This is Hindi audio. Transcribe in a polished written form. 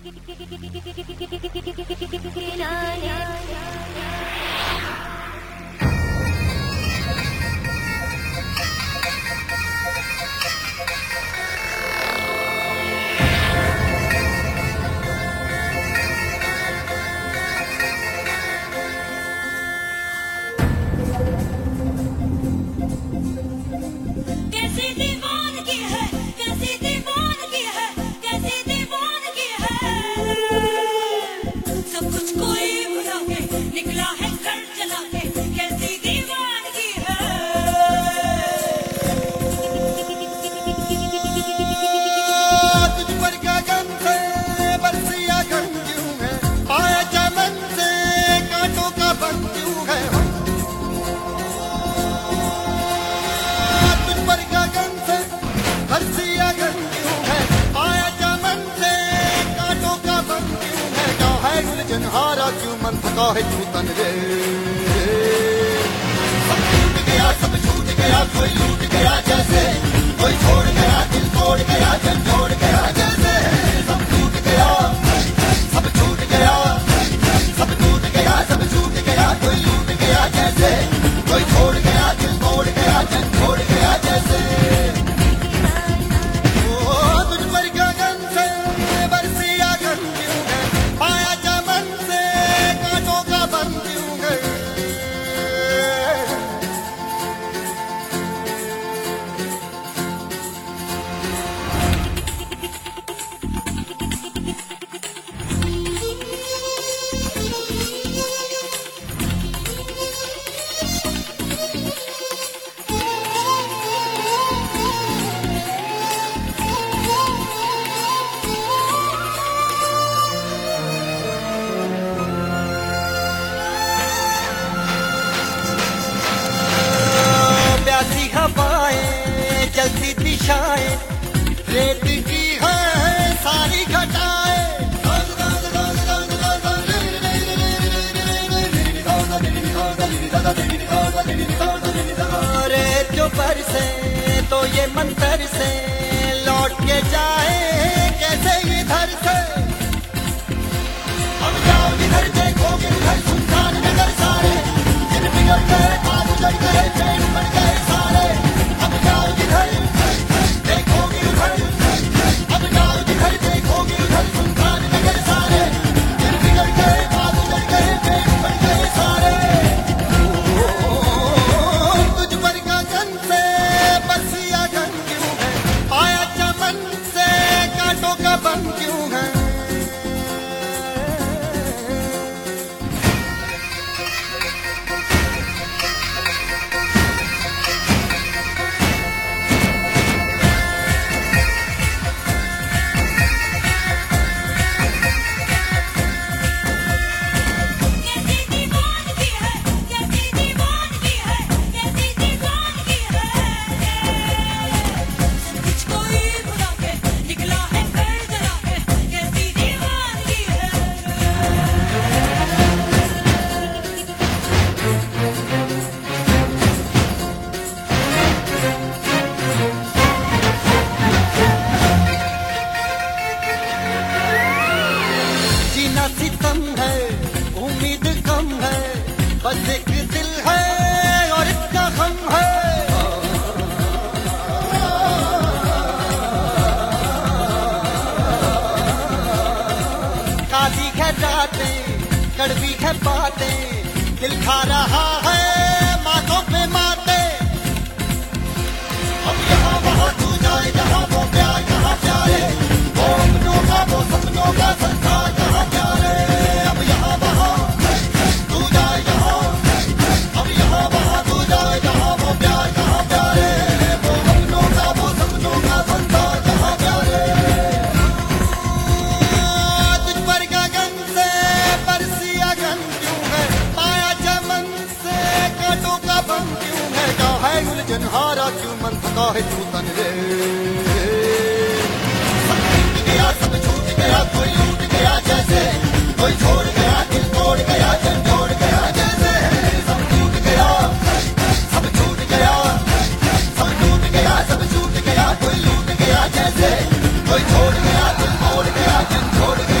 हारा क्यों मन थका है तू तन रे। सब छूट गया, सब छूट गया, कोई लूट गया जैसे, कोई छोड़ गया, दिल तोड़ गया, जन जोड़ गया जैसे। सब छूट गया, सब छूट गया, सब टूट गया, सब छूट गया, कोई लूट गया जैसे, कोई छोड़ गया, दिल तोड़ गया, जन छोड़ गया जैसे। जलती दिशाएं रेत की है सारी घटाएं, रेत जो बरसे तो ये मंतर से लौट के जाए कैसे इधर से। अब जाओ इधर देखोगे उधर सुनसान नगर सारे, दिन बिगड़ गए आज उजड़ गए चैन बन गए सारे। अब जाओ इधर देखोगे उधर, अब जाओ इधर देखोगे उधर सुनसान नगर सारे, दिन बिगड़ गए आज उजड़ गए चैन बन गए सारे। तुझ पर गगन से बरसिया गन क्यों है, आया चमन से कांटों का बन क्यों है। सितम है उम्मीद कम है, बस एक दिल है और इसका गम है। काली है रातें कड़वी है बातें, दिल खा रहा है माथों पे माते। अब यहाँ वहाँ तू जाए जहाँ वो प्यार यहाँ प्यारे, वो अपनों का वो सपनों का संसार यहाँ प्यारे। अब यहाँ वहाँ तू जाए जहाँ, अब यहाँ वहाँ तू जाए जहाँ वो प्यार यहाँ प्यारे, वो अपनों का वो सपनों का संसार यहाँ प्यारे। तुझ पर गगन से बरसिया गन क्यों है, पाया चमन से कांटों का बन क्यों है। क्या है उलझन हारा क्यों मन थका है तू तन रे। सब छूट गया, कोई लूट गया जैसे, कोई छोड़ गया, दिल तोड़ गया, जन जोड़ गया जैसे। सब टूट गया, सब छूट गया, सब टूट गया, सब छूट गया, कोई लूट गया जैसे, कोई छोड़ गया, दिल तोड़ गया, जन छोड़ गया।